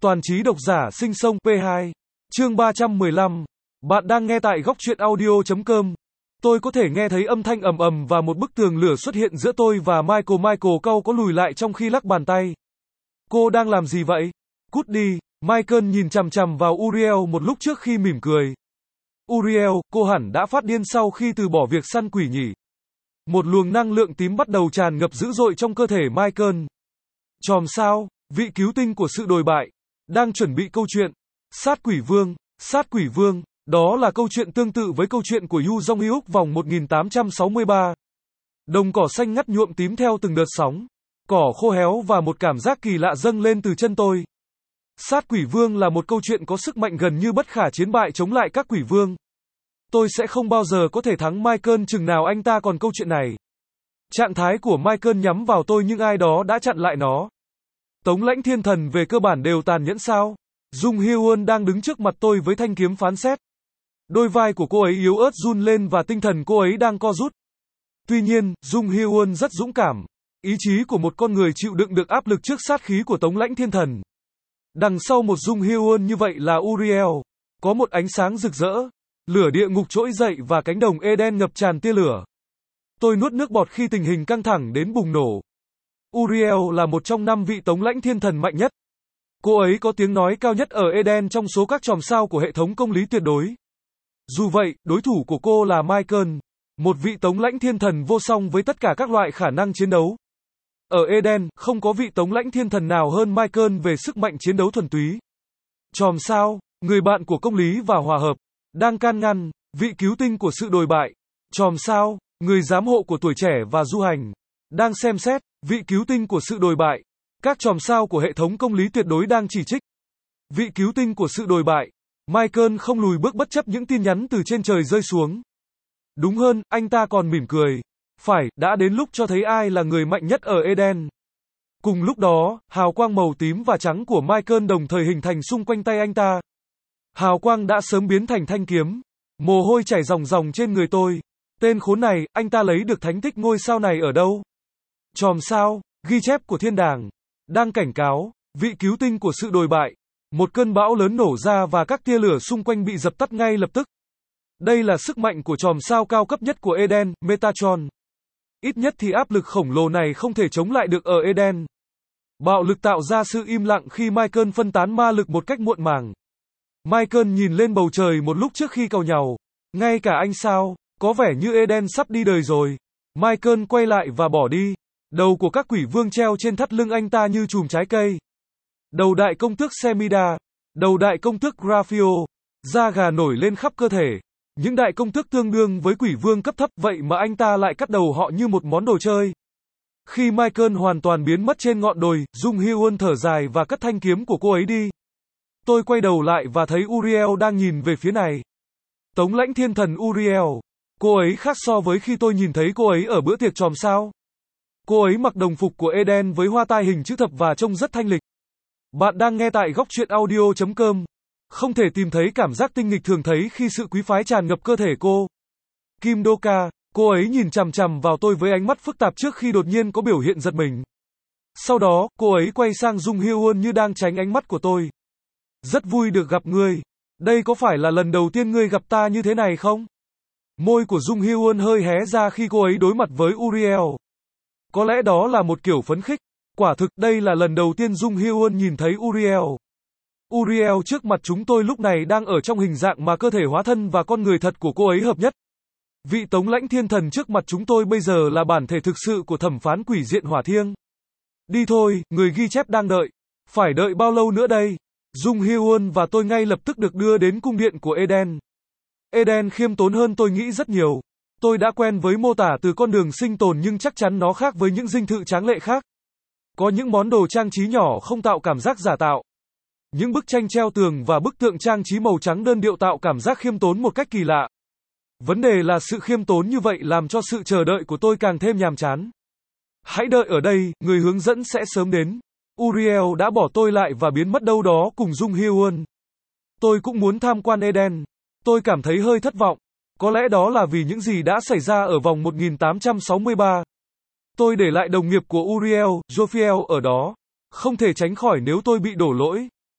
Toàn trí độc giả sinh sông P2. Chương 315. Bạn đang nghe tại góc truyện audio.com. Tôi có thể nghe thấy âm thanh ầm ầm và một bức tường lửa xuất hiện giữa tôi và Michael. Michael cau có lùi lại trong khi lắc bàn tay. Cô đang làm gì vậy? Cút đi. Michael nhìn chằm chằm vào Uriel một lúc trước khi mỉm cười. Uriel, cô hẳn đã phát điên sau khi từ bỏ việc săn quỷ nhỉ? Một luồng năng lượng tím bắt đầu tràn ngập dữ dội trong cơ thể Michael. Chòm sao, vị cứu tinh của sự đồi bại, đang chuẩn bị câu chuyện. Sát quỷ vương, đó là câu chuyện tương tự với câu chuyện của Yu Jong Hyuk vòng 1863. Đồng cỏ xanh ngắt nhuộm tím theo từng đợt sóng. Cỏ khô héo và một cảm giác kỳ lạ dâng lên từ chân tôi. Sát quỷ vương là một câu chuyện có sức mạnh gần như bất khả chiến bại chống lại các quỷ vương. Tôi sẽ không bao giờ có thể thắng Michael chừng nào anh ta còn câu chuyện này. Trạng thái của Michael nhắm vào tôi nhưng ai đó đã chặn lại nó. Tống lãnh thiên thần về cơ bản đều tàn nhẫn sao? Jung Hyun đang đứng trước mặt tôi với thanh kiếm phán xét. Đôi vai của cô ấy yếu ớt run lên và tinh thần cô ấy đang co rút. Tuy nhiên, Jung Hyun rất dũng cảm. Ý chí của một con người chịu đựng được áp lực trước sát khí của tống lãnh thiên thần. Đằng sau một Jung Hyun như vậy là Uriel. Có một ánh sáng rực rỡ. Lửa địa ngục trỗi dậy và cánh đồng Eden ngập tràn tia lửa. Tôi nuốt nước bọt khi tình hình căng thẳng đến bùng nổ. Uriel là một trong 5 vị tống lãnh thiên thần mạnh nhất. Cô ấy có tiếng nói cao nhất ở Eden trong số các chòm sao của hệ thống công lý tuyệt đối. Dù vậy, đối thủ của cô là Michael, một vị tống lãnh thiên thần vô song với tất cả các loại khả năng chiến đấu. Ở Eden, không có vị tống lãnh thiên thần nào hơn Michael về sức mạnh chiến đấu thuần túy. Chòm sao, người bạn của công lý và hòa hợp, đang can ngăn, vị cứu tinh của sự đồi bại. Chòm sao, người giám hộ của tuổi trẻ và du hành, đang xem xét, vị cứu tinh của sự đồi bại. Các chòm sao của hệ thống công lý tuyệt đối đang chỉ trích. Vị cứu tinh của sự đồi bại. Michael không lùi bước bất chấp những tin nhắn từ trên trời rơi xuống. Đúng hơn, anh ta còn mỉm cười. Phải, đã đến lúc cho thấy ai là người mạnh nhất ở Eden. Cùng lúc đó, hào quang màu tím và trắng của Michael đồng thời hình thành xung quanh tay anh ta. Hào quang đã sớm biến thành thanh kiếm. Mồ hôi chảy ròng ròng trên người tôi. Tên khốn này, anh ta lấy được thánh tích ngôi sao này ở đâu? Chòm sao, ghi chép của thiên đàng, đang cảnh cáo, vị cứu tinh của sự đồi bại. Một cơn bão lớn nổ ra và các tia lửa xung quanh bị dập tắt ngay lập tức. Đây là sức mạnh của chòm sao cao cấp nhất của Eden, Metatron. Ít nhất thì áp lực khổng lồ này không thể chống lại được ở Eden. Bạo lực tạo ra sự im lặng khi Michael phân tán ma lực một cách muộn màng. Michael nhìn lên bầu trời một lúc trước khi càu nhàu. Ngay cả anh sao, có vẻ như Eden sắp đi đời rồi. Michael quay lại và bỏ đi. Đầu của các quỷ vương treo trên thắt lưng anh ta như chùm trái cây. Đầu đại công tước Semida, đầu đại công tước Graphio, da gà nổi lên khắp cơ thể. Những đại công tước tương đương với quỷ vương cấp thấp, vậy mà anh ta lại cắt đầu họ như một món đồ chơi. Khi Michael hoàn toàn biến mất trên ngọn đồi, Jung Hyun thở dài và cất thanh kiếm của cô ấy đi. Tôi quay đầu lại và thấy Uriel đang nhìn về phía này. Tống lãnh thiên thần Uriel. Cô ấy khác so với khi tôi nhìn thấy cô ấy ở bữa tiệc chòm sao. Cô ấy mặc đồng phục của Eden với hoa tai hình chữ thập và trông rất thanh lịch. Bạn đang nghe tại góc truyện audio.com. Không thể tìm thấy cảm giác tinh nghịch thường thấy khi sự quý phái tràn ngập cơ thể cô. Kim Doka, cô ấy nhìn chằm chằm vào tôi với ánh mắt phức tạp trước khi đột nhiên có biểu hiện giật mình. Sau đó, cô ấy quay sang Jung Hyun như đang tránh ánh mắt của tôi. Rất vui được gặp ngươi. Đây có phải là lần đầu tiên ngươi gặp ta như thế này không? Môi của Jung Hyun hơi hé ra khi cô ấy đối mặt với Uriel. Có lẽ đó là một kiểu phấn khích. Quả thực, đây là lần đầu tiên Jung Hyun nhìn thấy Uriel. Uriel trước mặt chúng tôi lúc này đang ở trong hình dạng mà cơ thể hóa thân và con người thật của cô ấy hợp nhất. Vị tống lãnh thiên thần trước mặt chúng tôi bây giờ là bản thể thực sự của thẩm phán quỷ diện hỏa thiêng. Đi thôi, người ghi chép đang đợi. Phải đợi bao lâu nữa đây? Jung Hyun và tôi ngay lập tức được đưa đến cung điện của Eden. Eden khiêm tốn hơn tôi nghĩ rất nhiều. Tôi đã quen với mô tả từ con đường sinh tồn nhưng chắc chắn nó khác với những dinh thự tráng lệ khác. Có những món đồ trang trí nhỏ không tạo cảm giác giả tạo. Những bức tranh treo tường và bức tượng trang trí màu trắng đơn điệu tạo cảm giác khiêm tốn một cách kỳ lạ. Vấn đề là sự khiêm tốn như vậy làm cho sự chờ đợi của tôi càng thêm nhàm chán. Hãy đợi ở đây, người hướng dẫn sẽ sớm đến. Uriel đã bỏ tôi lại và biến mất đâu đó cùng Jung Hyun. Tôi cũng muốn tham quan Eden. Tôi cảm thấy hơi thất vọng. Có lẽ đó là vì những gì đã xảy ra ở vòng 1863. Tôi để lại đồng nghiệp của Uriel, Jophiel ở đó. Không thể tránh khỏi nếu tôi bị đổ lỗi.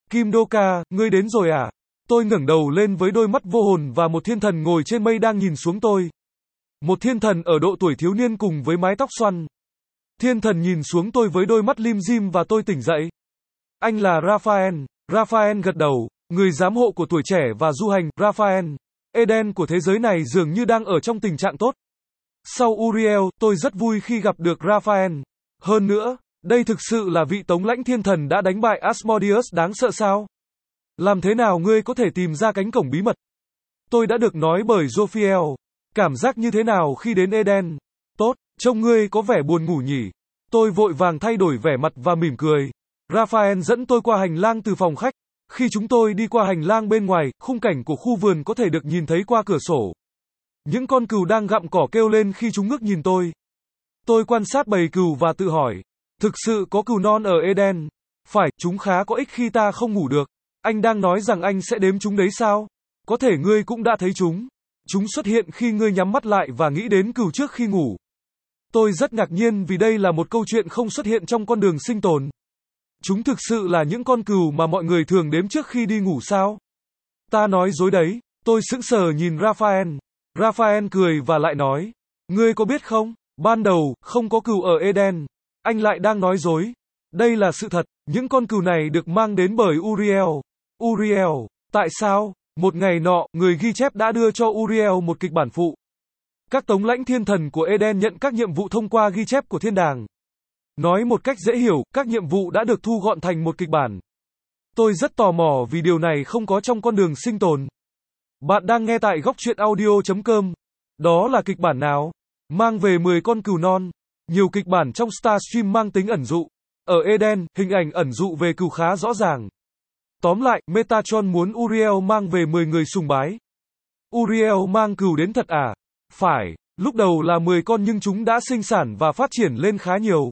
Kim Doka, ngươi đến rồi à? Tôi ngẩng đầu lên với đôi mắt vô hồn và một thiên thần ngồi trên mây đang nhìn xuống tôi. Một thiên thần ở độ tuổi thiếu niên cùng với mái tóc xoăn. Thiên thần nhìn xuống tôi với đôi mắt lim dim và tôi tỉnh dậy. Anh là Raphael. Raphael gật đầu, người giám hộ của tuổi trẻ và du hành. Raphael, Eden của thế giới này dường như đang ở trong tình trạng tốt. Sau Uriel, tôi rất vui khi gặp được Raphael. Hơn nữa, đây thực sự là vị tống lãnh thiên thần đã đánh bại Asmodeus đáng sợ sao? Làm thế nào ngươi có thể tìm ra cánh cổng bí mật? Tôi đã được nói bởi Jophiel. Cảm giác như thế nào khi đến Eden? Tốt, trông ngươi có vẻ buồn ngủ nhỉ? Tôi vội vàng thay đổi vẻ mặt và mỉm cười. Raphael dẫn tôi qua hành lang từ phòng khách. Khi chúng tôi đi qua hành lang bên ngoài, khung cảnh của khu vườn có thể được nhìn thấy qua cửa sổ. Những con cừu đang gặm cỏ kêu lên khi chúng ngước nhìn tôi. Tôi quan sát bầy cừu và tự hỏi, thực sự có cừu non ở Eden? Phải, chúng khá có ích khi ta không ngủ được. Anh đang nói rằng anh sẽ đếm chúng đấy sao? Có thể ngươi cũng đã thấy chúng. Chúng xuất hiện khi ngươi nhắm mắt lại và nghĩ đến cừu trước khi ngủ. Tôi rất ngạc nhiên vì đây là một câu chuyện không xuất hiện trong con đường sinh tồn. Chúng thực sự là những con cừu mà mọi người thường đếm trước khi đi ngủ sao? Ta nói dối đấy. Tôi sững sờ nhìn Raphael. Raphael cười và lại nói, ngươi có biết không, ban đầu, không có cừu ở Eden. Anh lại đang nói dối. Đây là sự thật, những con cừu này được mang đến bởi Uriel. Uriel, tại sao? Một ngày nọ, người ghi chép đã đưa cho Uriel một kịch bản phụ. Các tống lãnh thiên thần của Eden nhận các nhiệm vụ thông qua ghi chép của thiên đàng. Nói một cách dễ hiểu, các nhiệm vụ đã được thu gọn thành một kịch bản. Tôi rất tò mò vì điều này không có trong con đường sinh tồn. Bạn đang nghe tại góc truyện audio.com. Đó là kịch bản nào? Mang về 10 con cừu non. Nhiều kịch bản trong Starstream mang tính ẩn dụ. Ở Eden, hình ảnh ẩn dụ về cừu khá rõ ràng. Tóm lại, Metatron muốn Uriel mang về 10 người sùng bái. Uriel mang cừu đến thật à? Phải, lúc đầu là 10 con nhưng chúng đã sinh sản và phát triển lên khá nhiều.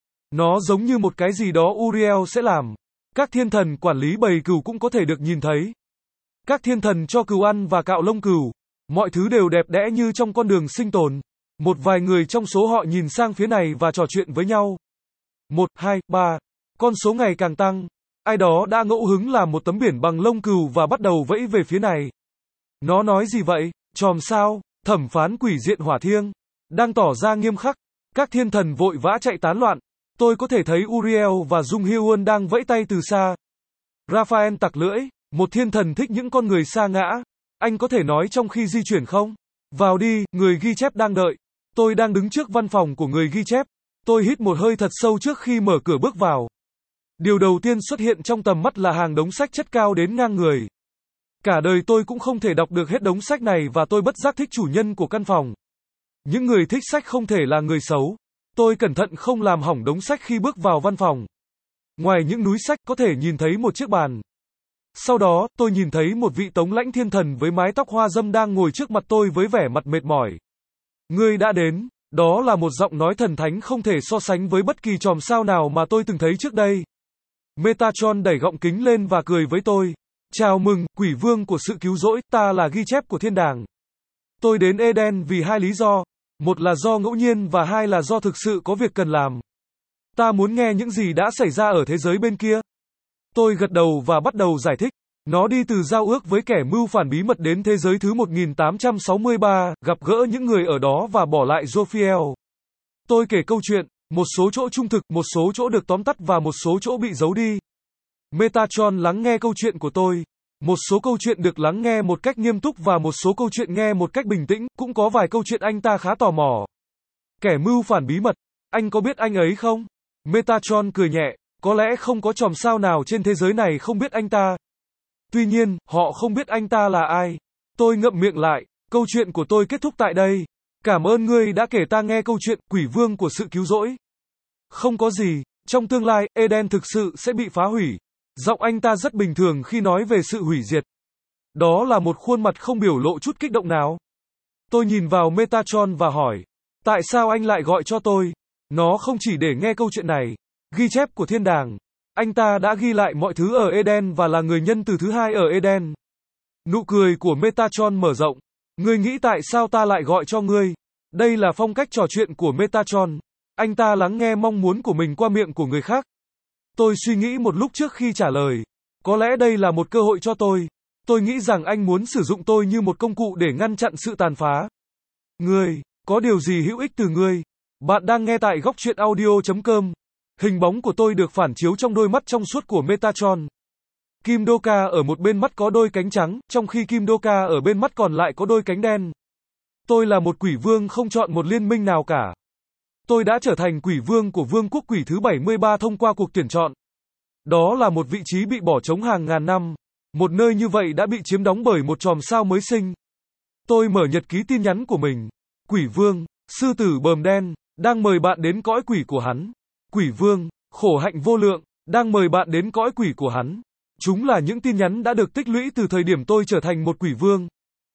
Nó giống như một cái gì đó Uriel sẽ làm. Các thiên thần quản lý bầy cừu cũng có thể được nhìn thấy. Các thiên thần cho cừu ăn và cạo lông cừu. Mọi thứ đều đẹp đẽ như trong con đường sinh tồn. Một vài người trong số họ nhìn sang phía này và trò chuyện với nhau. 1, 2, 3. Con số ngày càng tăng. Ai đó đã ngẫu hứng làm một tấm biển bằng lông cừu và bắt đầu vẫy về phía này. Nó nói gì vậy? Chòm sao? Thẩm phán quỷ diện hỏa thiêng. Đang tỏ ra nghiêm khắc. Các thiên thần vội vã chạy tán loạn. Tôi có thể thấy Uriel và Jung Hyun đang vẫy tay từ xa. Raphael tặc lưỡi. Một thiên thần thích những con người sa ngã. Anh có thể nói trong khi di chuyển không? Vào đi, người ghi chép đang đợi. Tôi đang đứng trước văn phòng của người ghi chép. Tôi hít một hơi thật sâu trước khi mở cửa bước vào. Điều đầu tiên xuất hiện trong tầm mắt là hàng đống sách chất cao đến ngang người. Cả đời tôi cũng không thể đọc được hết đống sách này và tôi bất giác thích chủ nhân của căn phòng. Những người thích sách không thể là người xấu. Tôi cẩn thận không làm hỏng đống sách khi bước vào văn phòng. Ngoài những núi sách có thể nhìn thấy một chiếc bàn. Sau đó, tôi nhìn thấy một vị tống lãnh thiên thần với mái tóc hoa dâm đang ngồi trước mặt tôi với vẻ mặt mệt mỏi. Ngươi đã đến. Đó là một giọng nói thần thánh không thể so sánh với bất kỳ chòm sao nào mà tôi từng thấy trước đây. Metatron đẩy gọng kính lên và cười với tôi. Chào mừng, quỷ vương của sự cứu rỗi, ta là ghi chép của thiên đàng. Tôi đến Eden vì hai lý do. Một là do ngẫu nhiên và hai là do thực sự có việc cần làm. Ta muốn nghe những gì đã xảy ra ở thế giới bên kia. Tôi gật đầu và bắt đầu giải thích. Nó đi từ giao ước với kẻ mưu phản bí mật đến thế giới thứ 1863, gặp gỡ những người ở đó và bỏ lại Jophiel. Tôi kể câu chuyện, một số chỗ trung thực, một số chỗ được tóm tắt và một số chỗ bị giấu đi. Metatron lắng nghe câu chuyện của tôi. Một số câu chuyện được lắng nghe một cách nghiêm túc và một số câu chuyện nghe một cách bình tĩnh, cũng có vài câu chuyện anh ta khá tò mò. Kẻ mưu phản bí mật, anh có biết anh ấy không? Metatron cười nhẹ, có lẽ không có chòm sao nào trên thế giới này không biết anh ta. Tuy nhiên, họ không biết anh ta là ai. Tôi ngậm miệng lại, câu chuyện của tôi kết thúc tại đây. Cảm ơn ngươi đã kể ta nghe câu chuyện, quỷ vương của sự cứu rỗi. Không có gì, trong tương lai, Eden thực sự sẽ bị phá hủy. Giọng anh ta rất bình thường khi nói về sự hủy diệt. Đó là một khuôn mặt không biểu lộ chút kích động nào. Tôi nhìn vào Metatron và hỏi, tại sao anh lại gọi cho tôi? Nó không chỉ để nghe câu chuyện này. Ghi chép của thiên đàng. Anh ta đã ghi lại mọi thứ ở Eden và là người nhân từ thứ hai ở Eden. Nụ cười của Metatron mở rộng. Ngươi nghĩ tại sao ta lại gọi cho ngươi? Đây là phong cách trò chuyện của Metatron. Anh ta lắng nghe mong muốn của mình qua miệng của người khác. Tôi suy nghĩ một lúc trước khi trả lời. Có lẽ đây là một cơ hội cho tôi. Tôi nghĩ rằng anh muốn sử dụng tôi như một công cụ để ngăn chặn sự tàn phá. Ngươi, có điều gì hữu ích từ ngươi? Bạn đang nghe tại góc truyện audio.com. Hình bóng của tôi được phản chiếu trong đôi mắt trong suốt của Metatron. Kim Doka ở một bên mắt có đôi cánh trắng, trong khi Kim Doka ở bên mắt còn lại có đôi cánh đen. Tôi là một quỷ vương không chọn một liên minh nào cả. Tôi đã trở thành quỷ vương của vương quốc quỷ thứ 73 thông qua cuộc tuyển chọn. Đó là một vị trí bị bỏ trống hàng ngàn năm. Một nơi như vậy đã bị chiếm đóng bởi một chòm sao mới sinh. Tôi mở nhật ký tin nhắn của mình. Quỷ vương, sư tử bờm đen, đang mời bạn đến cõi quỷ của hắn. Quỷ vương, khổ hạnh vô lượng, đang mời bạn đến cõi quỷ của hắn. Chúng là những tin nhắn đã được tích lũy từ thời điểm tôi trở thành một quỷ vương.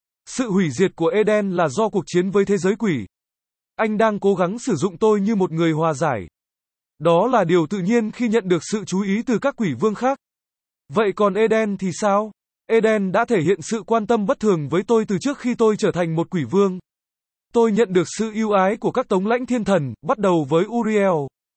Sự hủy diệt của Eden là do cuộc chiến với thế giới quỷ. Anh đang cố gắng sử dụng tôi như một người hòa giải. Đó là điều tự nhiên khi nhận được sự chú ý từ các quỷ vương khác. Vậy còn Eden thì sao? Eden đã thể hiện sự quan tâm bất thường với tôi từ trước khi tôi trở thành một quỷ vương. Tôi nhận được sự ưu ái của các tống lãnh thiên thần, bắt đầu với Uriel.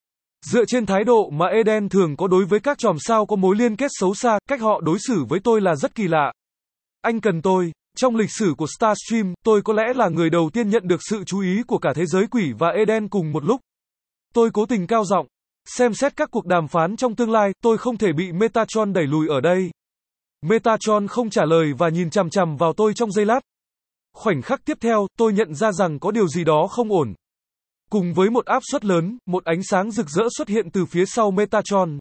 Dựa trên thái độ mà Eden thường có đối với các chòm sao có mối liên kết xấu xa, cách họ đối xử với tôi là rất kỳ lạ. Anh cần tôi. Trong lịch sử của Starstream, tôi có lẽ là người đầu tiên nhận được sự chú ý của cả thế giới quỷ và Eden cùng một lúc. Tôi cố tình cao giọng. Xem xét các cuộc đàm phán trong tương lai, tôi không thể bị Metatron đẩy lùi ở đây. Metatron không trả lời và nhìn chằm chằm vào tôi trong giây lát. Khoảnh khắc tiếp theo, tôi nhận ra rằng có điều gì đó không ổn. Cùng với một áp suất lớn, một ánh sáng rực rỡ xuất hiện từ phía sau Metatron.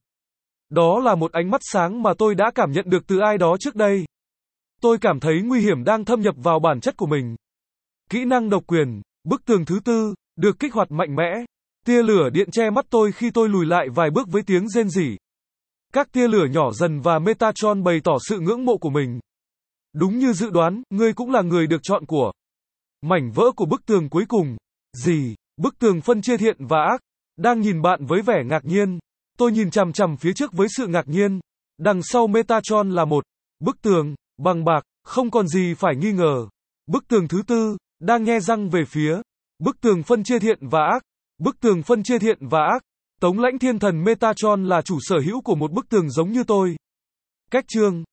Đó là một ánh mắt sáng mà tôi đã cảm nhận được từ ai đó trước đây. Tôi cảm thấy nguy hiểm đang thâm nhập vào bản chất của mình. Kỹ năng độc quyền, bức tường thứ tư, được kích hoạt mạnh mẽ. Tia lửa điện che mắt tôi khi tôi lùi lại vài bước với tiếng rên rỉ. Các tia lửa nhỏ dần và Metatron bày tỏ sự ngưỡng mộ của mình. Đúng như dự đoán, ngươi cũng là người được chọn của. Mảnh vỡ của bức tường cuối cùng. Gì? Bức tường phân chia thiện và ác. Đang nhìn bạn với vẻ ngạc nhiên. Tôi nhìn chằm chằm phía trước với sự ngạc nhiên. Đằng sau Metatron là một bức tường bằng bạc, không còn gì phải nghi ngờ. Bức tường thứ tư, đang nhe răng về phía. Bức tường phân chia thiện và ác. Bức tường phân chia thiện và ác. Tống lãnh thiên thần Metatron là chủ sở hữu của một bức tường giống như tôi. Cách chương